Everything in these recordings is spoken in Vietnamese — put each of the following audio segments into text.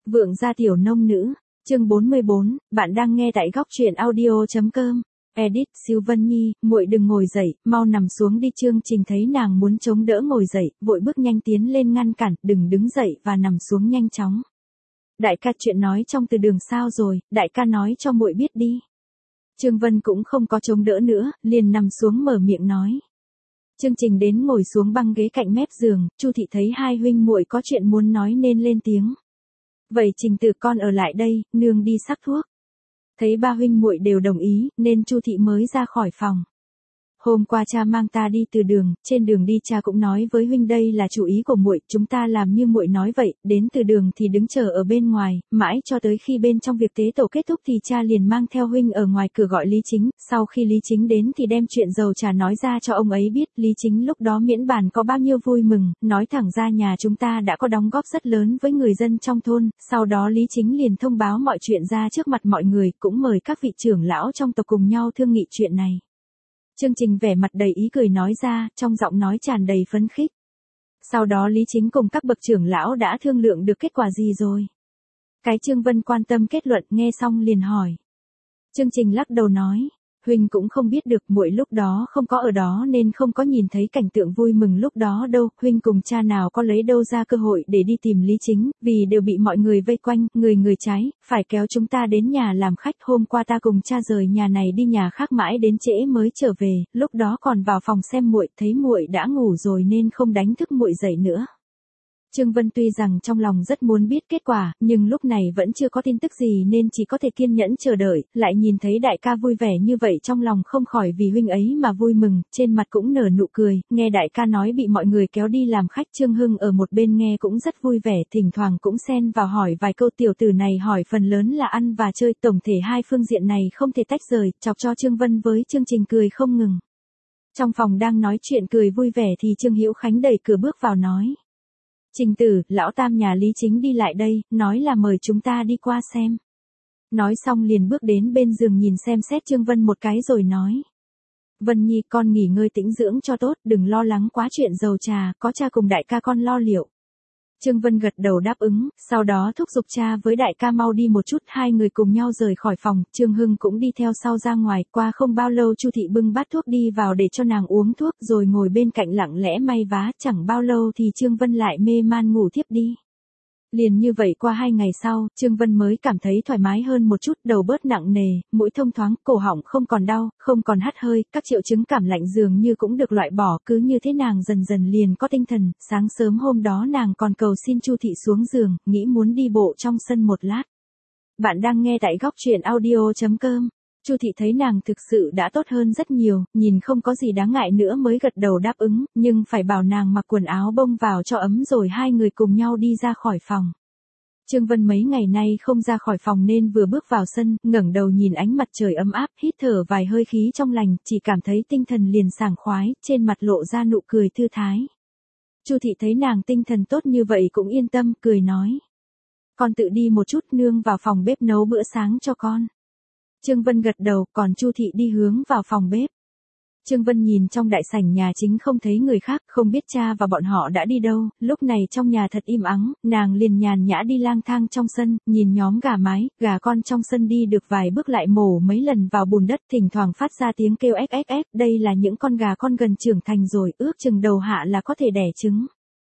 Vượng gia tiểu nông nữ, chương 44, bạn đang nghe tại góc truyện audio.com. Edit, Siêu Vân Nhi, muội đừng ngồi dậy, mau nằm xuống đi. Chương Trình thấy nàng muốn chống đỡ ngồi dậy, vội bước nhanh tiến lên ngăn cản, đừng đứng dậy và nằm xuống nhanh chóng. Đại ca, chuyện nói trong từ đường sao rồi, đại ca nói cho muội biết đi. Trương Vân cũng không có chống đỡ nữa, liền nằm xuống mở miệng nói. Chương Trình đến ngồi xuống băng ghế cạnh mép giường, Chu thị thấy hai huynh muội có chuyện muốn nói nên lên tiếng. Vậy Trình Tử con ở lại đây, nương đi sắc thuốc. Thấy ba huynh muội đều đồng ý, nên Chu thị mới ra khỏi phòng. Hôm qua cha mang ta đi từ đường, trên đường đi cha cũng nói với huynh đây là chủ ý của muội, chúng ta làm như muội nói vậy, đến từ đường thì đứng chờ ở bên ngoài, mãi cho tới khi bên trong việc tế tổ kết thúc thì cha liền mang theo huynh ở ngoài cửa gọi Lý Chính, sau khi Lý Chính đến thì đem chuyện dầu trà nói ra cho ông ấy biết, Lý Chính lúc đó miễn bàn có bao nhiêu vui mừng, nói thẳng ra nhà chúng ta đã có đóng góp rất lớn với người dân trong thôn, sau đó Lý Chính liền thông báo mọi chuyện ra trước mặt mọi người, cũng mời các vị trưởng lão trong tộc cùng nhau thương nghị chuyện này. Chương Trình vẻ mặt đầy ý cười nói ra, trong giọng nói tràn đầy phấn khích. Sau đó Lý Chính cùng các bậc trưởng lão đã thương lượng được kết quả gì rồi? Cái Trương Vân quan tâm kết luận, nghe xong liền hỏi. Chương Trình lắc đầu nói, huynh cũng không biết được, muội lúc đó không có ở đó nên không có nhìn thấy cảnh tượng vui mừng lúc đó đâu, huynh cùng cha nào có lấy đâu ra cơ hội để đi tìm Lý Chính, vì đều bị mọi người vây quanh, người trái, phải kéo chúng ta đến nhà làm khách. Hôm qua ta cùng cha rời nhà này đi nhà khác mãi đến trễ mới trở về, lúc đó còn vào phòng xem muội, thấy muội đã ngủ rồi nên không đánh thức muội dậy nữa. Trương Vân tuy rằng trong lòng rất muốn biết kết quả, nhưng lúc này vẫn chưa có tin tức gì nên chỉ có thể kiên nhẫn chờ đợi, lại nhìn thấy đại ca vui vẻ như vậy trong lòng không khỏi vì huynh ấy mà vui mừng, trên mặt cũng nở nụ cười, nghe đại ca nói bị mọi người kéo đi làm khách. Trương Hưng ở một bên nghe cũng rất vui vẻ, thỉnh thoảng cũng xen vào hỏi vài câu. Tiểu tử này hỏi phần lớn là ăn và chơi, tổng thể hai phương diện này không thể tách rời, chọc cho Trương Vân với Chương Trình cười không ngừng. Trong phòng đang nói chuyện cười vui vẻ thì Trương Hữu Khánh đẩy cửa bước vào nói. Trình Tử, lão tam nhà Lý Chính đi lại đây, nói là mời chúng ta đi qua xem. Nói xong liền bước đến bên giường nhìn xem xét Trương Vân một cái rồi nói. Vân Nhi, con nghỉ ngơi tĩnh dưỡng cho tốt, đừng lo lắng quá chuyện dầu trà, có cha cùng đại ca con lo liệu. Trương Vân gật đầu đáp ứng, sau đó thúc giục cha với đại ca mau đi một chút, hai người cùng nhau rời khỏi phòng, Trương Hưng cũng đi theo sau ra ngoài. Qua không bao lâu Chu thị bưng bát thuốc đi vào để cho nàng uống thuốc rồi ngồi bên cạnh lặng lẽ may vá, chẳng bao lâu thì Trương Vân lại mê man ngủ thiếp đi. Liền như vậy qua 2 ngày sau, Trương Vân mới cảm thấy thoải mái hơn một chút, đầu bớt nặng nề, mũi thông thoáng, cổ họng không còn đau, không còn hắt hơi, các triệu chứng cảm lạnh dường như cũng được loại bỏ, cứ như thế nàng dần dần liền có tinh thần. Sáng sớm hôm đó nàng còn cầu xin Chu thị xuống giường, nghĩ muốn đi bộ trong sân một lát. Bạn đang nghe tại góc truyện audio.com. Chu thị thấy nàng thực sự đã tốt hơn rất nhiều, nhìn không có gì đáng ngại nữa mới gật đầu đáp ứng, nhưng phải bảo nàng mặc quần áo bông vào cho ấm rồi hai người cùng nhau đi ra khỏi phòng. Trương Vân mấy ngày nay không ra khỏi phòng nên vừa bước vào sân, ngẩng đầu nhìn ánh mặt trời ấm áp, hít thở vài hơi khí trong lành, chỉ cảm thấy tinh thần liền sảng khoái, trên mặt lộ ra nụ cười thư thái. Chu thị thấy nàng tinh thần tốt như vậy cũng yên tâm, cười nói. Con tự đi một chút, nương vào phòng bếp nấu bữa sáng cho con. Trương Vân gật đầu, còn Chu thị đi hướng vào phòng bếp. Trương Vân nhìn trong đại sảnh nhà chính không thấy người khác, không biết cha và bọn họ đã đi đâu, lúc này trong nhà thật im ắng, nàng liền nhàn nhã đi lang thang trong sân, nhìn nhóm gà mái, gà con trong sân đi được vài bước lại mổ mấy lần vào bùn đất, thỉnh thoảng phát ra tiếng kêu ếch ếch ếch, đây là những con gà con gần trưởng thành rồi, ước chừng đầu hạ là có thể đẻ trứng.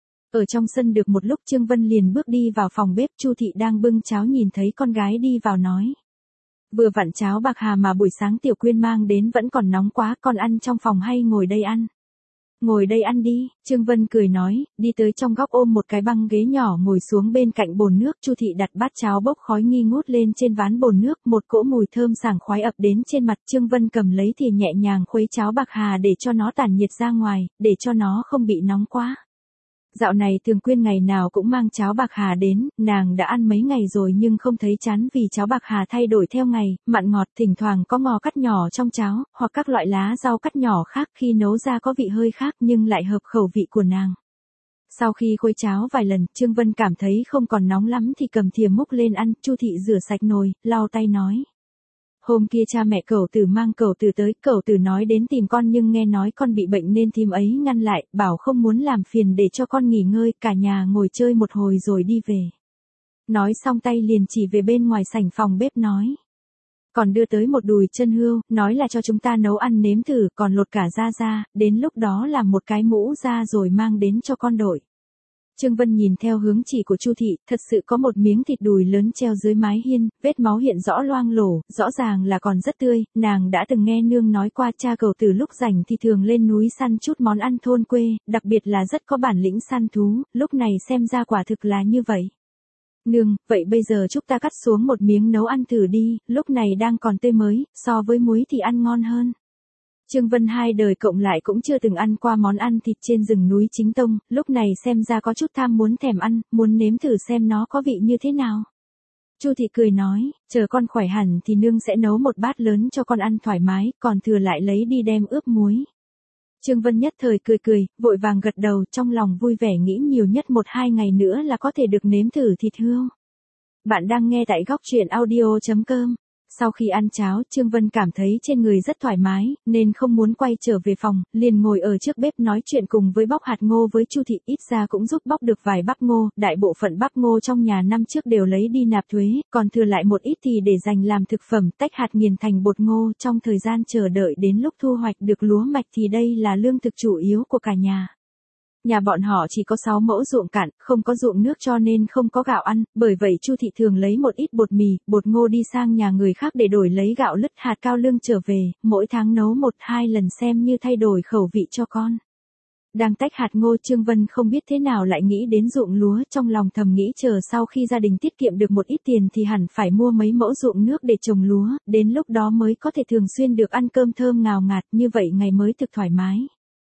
Ở trong sân được một lúc Trương Vân liền bước đi vào phòng bếp, Chu thị đang bưng cháo nhìn thấy con gái đi vào nói. Vừa vặn cháo bạc hà mà buổi sáng Tiểu Quyên mang đến vẫn còn nóng quá, con ăn trong phòng hay ngồi đây ăn? Ngồi đây ăn đi, Trương Vân cười nói, đi tới trong góc ôm một cái băng ghế nhỏ ngồi xuống bên cạnh bồn nước. Chu thị đặt bát cháo bốc khói nghi ngút lên trên ván bồn nước, một cỗ mùi thơm sảng khoái ập đến trên mặt. Trương Vân cầm lấy thì nhẹ nhàng khuấy cháo bạc hà để cho nó tản nhiệt ra ngoài, để cho nó không bị nóng quá. Dạo này Thường Quyên ngày nào cũng mang cháo bạc hà đến, nàng đã ăn mấy ngày rồi nhưng không thấy chán vì cháo bạc hà thay đổi theo ngày, mặn ngọt, thỉnh thoảng có ngò cắt nhỏ trong cháo, hoặc các loại lá rau cắt nhỏ khác, khi nấu ra có vị hơi khác nhưng lại hợp khẩu vị của nàng. Sau khi khuấy cháo vài lần, Trương Vân cảm thấy không còn nóng lắm thì cầm thìa múc lên ăn. Chu thị rửa sạch nồi, lau tay nói. Hôm kia cha mẹ Cẩu Tử mang Cẩu Tử tới, Cẩu Tử nói đến tìm con nhưng nghe nói con bị bệnh nên thím ấy ngăn lại, bảo không muốn làm phiền để cho con nghỉ ngơi, cả nhà ngồi chơi một hồi rồi đi về. Nói xong tay liền chỉ về bên ngoài sảnh phòng bếp nói. Còn đưa tới một đùi chân hươu, nói là cho chúng ta nấu ăn nếm thử, còn lột cả da ra, đến lúc đó làm một cái mũ ra rồi mang đến cho con đội. Trương Vân nhìn theo hướng chỉ của Chu thị, thật sự có một miếng thịt đùi lớn treo dưới mái hiên, vết máu hiện rõ loang lổ, rõ ràng là còn rất tươi, nàng đã từng nghe nương nói qua cha cậu từ lúc rảnh thì thường lên núi săn chút món ăn thôn quê, đặc biệt là rất có bản lĩnh săn thú, lúc này xem ra quả thực là như vậy. Nương, vậy bây giờ chúng ta cắt xuống một miếng nấu ăn thử đi, lúc này đang còn tươi mới, so với muối thì ăn ngon hơn. Trương Vân hai đời cộng lại cũng chưa từng ăn qua món ăn thịt trên rừng núi chính tông, lúc này xem ra có chút tham muốn thèm ăn, muốn nếm thử xem nó có vị như thế nào. Chu thị cười nói, chờ con khỏe hẳn thì nương sẽ nấu một bát lớn cho con ăn thoải mái, còn thừa lại lấy đi đem ướp muối. Trương Vân nhất thời cười, vội vàng gật đầu, trong lòng vui vẻ nghĩ nhiều nhất 1-2 ngày nữa là có thể được nếm thử thịt hươu. Bạn đang nghe tại góc truyện audio.com. Sau khi ăn cháo, Trương Vân cảm thấy trên người rất thoải mái, nên không muốn quay trở về phòng, liền ngồi ở trước bếp nói chuyện cùng với bóc hạt ngô với Chu thị, ít ra cũng giúp bóc được vài bắp ngô, đại bộ phận bắp ngô trong nhà năm trước đều lấy đi nạp thuế, còn thừa lại một ít thì để dành làm thực phẩm, tách hạt nghiền thành bột ngô, trong thời gian chờ đợi đến lúc thu hoạch được lúa mạch thì đây là lương thực chủ yếu của cả nhà. Nhà bọn họ chỉ có 6 mẫu ruộng cạn, không có ruộng nước cho nên không có gạo ăn, bởi vậy Chu thị thường lấy một ít bột mì, bột ngô đi sang nhà người khác để đổi lấy gạo lứt hạt cao lương trở về, mỗi tháng nấu 1-2 lần xem như thay đổi khẩu vị cho con. Đang tách hạt ngô Trương Vân không biết thế nào lại nghĩ đến ruộng lúa, trong lòng thầm nghĩ chờ sau khi gia đình tiết kiệm được một ít tiền thì hẳn phải mua mấy mẫu ruộng nước để trồng lúa, đến lúc đó mới có thể thường xuyên được ăn cơm thơm ngào ngạt, như vậy ngày mới thực thoải mái.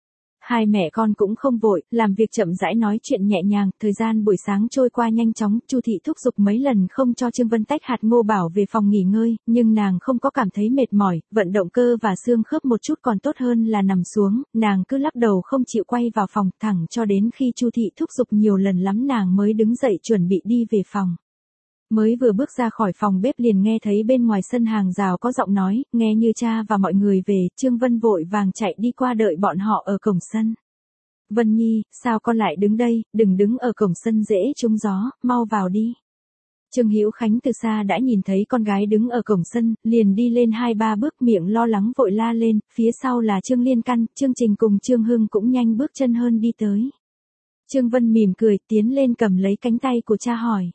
Hai mẹ con cũng không vội, làm việc chậm rãi nói chuyện nhẹ nhàng, thời gian buổi sáng trôi qua nhanh chóng, Chu thị thúc giục mấy lần không cho Trương Vân tách hạt ngô bảo về phòng nghỉ ngơi, nhưng nàng không có cảm thấy mệt mỏi, vận động cơ và xương khớp một chút còn tốt hơn là nằm xuống, nàng cứ lắc đầu không chịu quay vào phòng, thẳng cho đến khi Chu thị thúc giục nhiều lần lắm nàng mới đứng dậy chuẩn bị đi về phòng. Mới vừa bước ra khỏi phòng bếp liền nghe thấy bên ngoài sân hàng rào có giọng nói, nghe như cha và mọi người về, Trương Vân vội vàng chạy đi qua đợi bọn họ ở cổng sân. Vân Nhi, sao con lại đứng đây, đừng đứng ở cổng sân dễ trúng gió, mau vào đi. Trương Hữu Khánh từ xa đã nhìn thấy con gái đứng ở cổng sân, liền đi lên 2-3 bước miệng lo lắng vội la lên, phía sau là Trương Liên Căn, Trương Trình cùng Trương Hưng cũng nhanh bước chân hơn đi tới. Trương Vân mỉm cười tiến lên cầm lấy cánh tay của cha hỏi.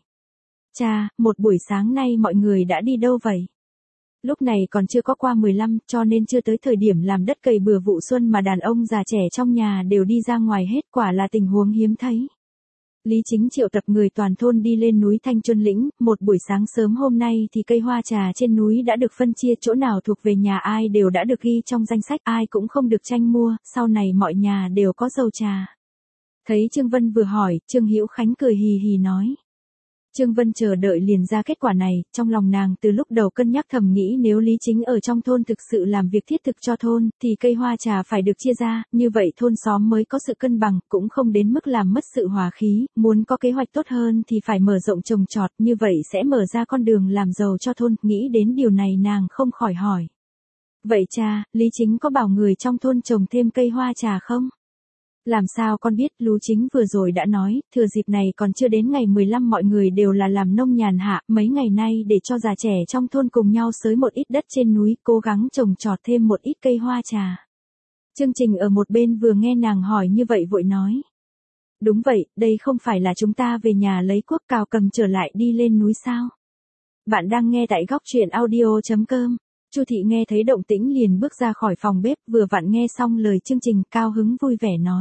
Cha, một buổi sáng nay mọi người đã đi đâu vậy? Lúc này còn chưa có qua 15 cho nên chưa tới thời điểm làm đất cày bừa vụ xuân mà đàn ông già trẻ trong nhà đều đi ra ngoài hết, quả là tình huống hiếm thấy. Lý Chính triệu tập người toàn thôn đi lên núi Thanh Chuân Lĩnh, một buổi sáng sớm hôm nay thì cây hoa trà trên núi đã được phân chia, chỗ nào thuộc về nhà ai đều đã được ghi trong danh sách, ai cũng không được tranh mua, sau này mọi nhà đều có dầu trà. Thấy Trương Vân vừa hỏi, Trương Hữu Khánh cười hì hì nói. Trương Vân chờ đợi liền ra kết quả này, trong lòng nàng từ lúc đầu cân nhắc thầm nghĩ nếu Lý Chính ở trong thôn thực sự làm việc thiết thực cho thôn, thì cây hoa trà phải được chia ra, như vậy thôn xóm mới có sự cân bằng, cũng không đến mức làm mất sự hòa khí, muốn có kế hoạch tốt hơn thì phải mở rộng trồng trọt, như vậy sẽ mở ra con đường làm giàu cho thôn, nghĩ đến điều này nàng không khỏi hỏi. Vậy cha, Lý Chính có bảo người trong thôn trồng thêm cây hoa trà không? Làm sao con biết, Lú Chính vừa rồi đã nói, thừa dịp này còn chưa đến ngày 15 mọi người đều là làm nông nhàn hạ, mấy ngày nay để cho già trẻ trong thôn cùng nhau xới một ít đất trên núi, cố gắng trồng trọt thêm một ít cây hoa trà. Chương Trình ở một bên vừa nghe nàng hỏi như vậy vội nói. Đúng vậy, đây không phải là chúng ta về nhà lấy cuốc cào cầm trở lại đi lên núi sao? Bạn đang nghe tại góc truyện audio.com. Chu thị nghe thấy động tĩnh liền bước ra khỏi phòng bếp, vừa vặn nghe xong lời Chương Trình, cao hứng vui vẻ nói.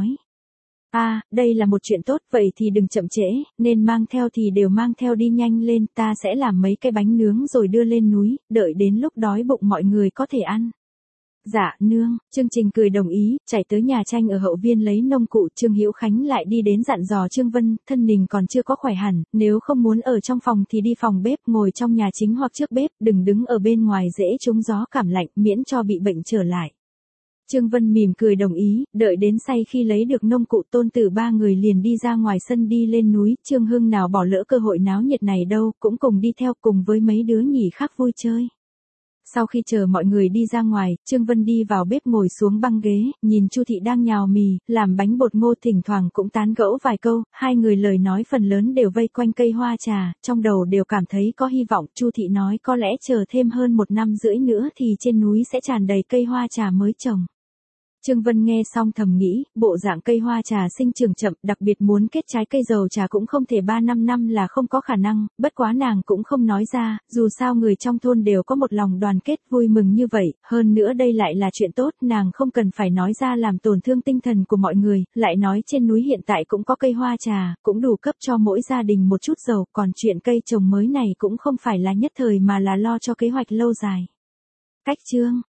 Đây là một chuyện tốt, vậy thì đừng chậm trễ, nên mang theo thì đều mang theo đi nhanh lên, ta sẽ làm mấy cái bánh nướng rồi đưa lên núi, đợi đến lúc đói bụng mọi người có thể ăn. Dạ, nương, Chương Trình cười đồng ý, chạy tới nhà tranh ở hậu viên lấy nông cụ, Trương Hữu Khánh lại đi đến dặn dò Trương Vân, thân mình còn chưa có khỏe hẳn, nếu không muốn ở trong phòng thì đi phòng bếp, ngồi trong nhà chính hoặc trước bếp, đừng đứng ở bên ngoài dễ trúng gió cảm lạnh, miễn cho bị bệnh trở lại. Trương Vân mỉm cười đồng ý, đợi đến say khi lấy được nông cụ tôn tử ba người liền đi ra ngoài sân đi lên núi, Trương Hưng nào bỏ lỡ cơ hội náo nhiệt này đâu, cũng cùng đi theo cùng với mấy đứa nhỉ khác vui chơi. Sau khi chờ mọi người đi ra ngoài, Trương Vân đi vào bếp ngồi xuống băng ghế, nhìn Chu Thị đang nhào mì, làm bánh bột ngô, thỉnh thoảng cũng tán gẫu vài câu, hai người lời nói phần lớn đều vây quanh cây hoa trà, trong đầu đều cảm thấy có hy vọng. Chu Thị nói có lẽ chờ thêm hơn 1 năm rưỡi nữa thì trên núi sẽ tràn đầy cây hoa trà mới trồng. Trương Vân nghe xong thầm nghĩ, bộ dạng cây hoa trà sinh trưởng chậm, đặc biệt muốn kết trái cây dầu trà cũng không thể 3-5 năm là không có khả năng, bất quá nàng cũng không nói ra, dù sao người trong thôn đều có một lòng đoàn kết vui mừng như vậy, hơn nữa đây lại là chuyện tốt, nàng không cần phải nói ra làm tổn thương tinh thần của mọi người, lại nói trên núi hiện tại cũng có cây hoa trà, cũng đủ cấp cho mỗi gia đình một chút dầu, còn chuyện cây trồng mới này cũng không phải là nhất thời mà là lo cho kế hoạch lâu dài. Cách chương